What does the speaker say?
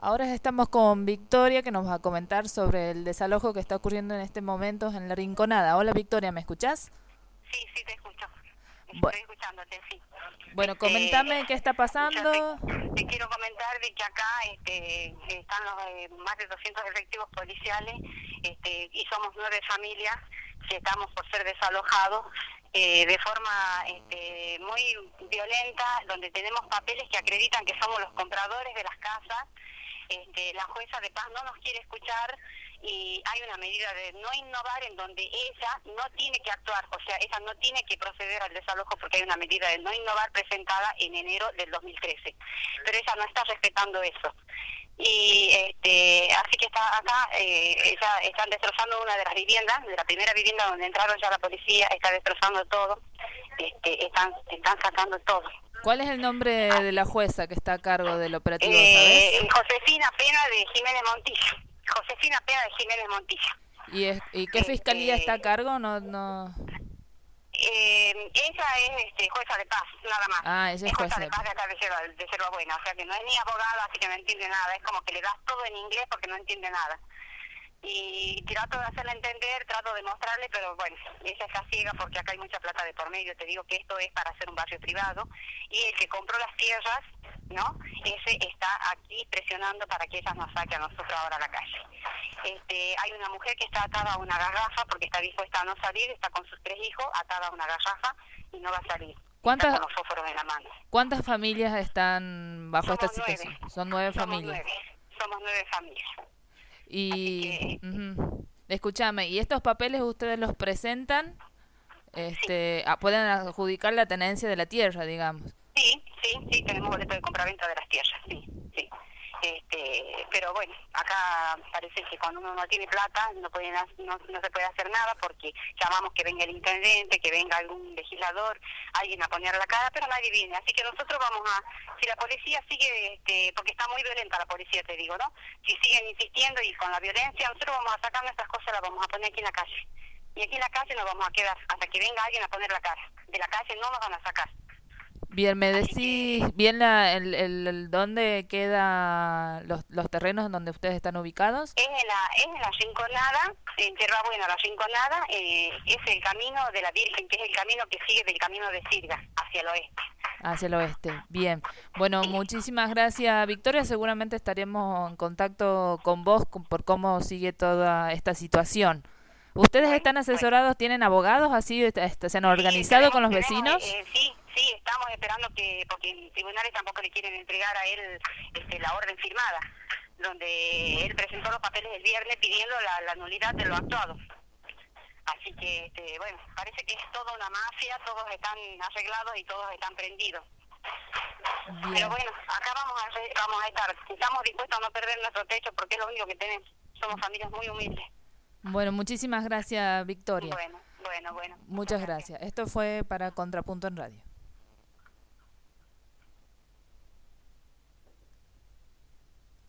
Ahora estamos con Victoria, que nos va a comentar sobre el desalojo que está ocurriendo en este momento en La Rinconada. Hola Victoria, ¿me escuchás? Sí, sí, te escucho. Bu- Estoy escuchándote, sí. bueno, comentame qué está Yo te, pasando. te quiero comentar de que acá están los más de 200 efectivos policiales y somos 9 familias que estamos por ser desalojados de forma muy violenta, donde tenemos papeles que acreditan que somos los compradores de las casas. La jueza de paz no nos quiere escuchar y hay una medida de no innovar en donde ella no tiene que actuar, o sea, ella no tiene que proceder al desalojo porque hay una medida de no innovar presentada en enero del 2013, pero ella no está respetando eso. Y así que está acá, ella están destrozando una de las viviendas, de la primera vivienda donde entraron ya la policía, está destrozando todo, están sacando todo. ¿Cuál es el nombre de la jueza que está a cargo del operativo, sabes? Josefina Pena de Jiménez Montilla. Josefina Pena de Jiménez Montilla. ¿Y qué fiscalía está a cargo? No. Ella es jueza de paz, nada más. Ah, ella es Es jueza jueza de de paz paz. de acá de Yerba Buena, o sea que no es ni abogada, así que no entiende nada. Es como que le das todo en inglés porque no entiende nada. Y trato de hacerle entender, trato de mostrarle, pero bueno, ella está ciega porque acá hay mucha plata de por medio. Te digo que esto es para hacer un barrio privado y el que compró las tierras, ¿no? Ese está aquí presionando para que ellas nos saquen a nosotros ahora a la calle. Hay una mujer que está atada a una garrafa porque está dispuesta a no salir, está con sus 3 hijos atada a una garrafa y no va a salir. Está ¿Cuántas, con los fósforos en la mano. cuántas familias están bajo esta Somos 9, situación? Son 9 somos familias. 9, somos 9 familias. Así Y, que escúchame, ¿y estos papeles ustedes los presentan? sí. Pueden adjudicar la tenencia de la tierra, digamos. Sí, tenemos boleto de compraventa de las tierras, sí. Pero bueno, acá parece que cuando uno no tiene plata no se puede hacer nada porque llamamos que venga el intendente, que venga algún legislador, alguien a poner la cara, pero nadie viene. Así que nosotros si la policía sigue, porque está muy violenta la policía, te digo, ¿no? Si siguen insistiendo y con la violencia, nosotros vamos a sacar nuestras cosas, las vamos a poner aquí en la calle. Y aquí en la calle nos vamos a quedar hasta que venga alguien a poner la cara. De la calle no nos van a sacar. Bien, ¿me Así decís que bien el dónde quedan los terrenos en donde ustedes están ubicados? es en la Rinconada, en Yerba Buena, la Rinconada, es el camino de la Virgen, que es el camino que sigue del camino de Sirga hacia el oeste. Hacia el oeste. Bien. Bueno, Sí. muchísimas gracias, Victoria. Seguramente estaremos en contacto con vos por cómo sigue toda esta situación. ¿Ustedes están Bueno. asesorados, tienen abogados así, se han Sí, organizado con los vecinos? sí, estamos esperando porque en tribunales tampoco le quieren entregar a él la orden firmada, donde él presentó los papeles el viernes pidiendo la nulidad de lo actuado. Así que, bueno, parece que es toda una mafia, todos están arreglados y todos están prendidos. Pero Bien. bueno, acá vamos a estar, estamos dispuestos a no perder nuestro techo porque es lo único que tenemos. Somos familias muy humildes. Bueno, muchísimas gracias, Victoria. Bueno, muchas Muchas gracias. gracias. Esto fue para Contrapunto en Radio.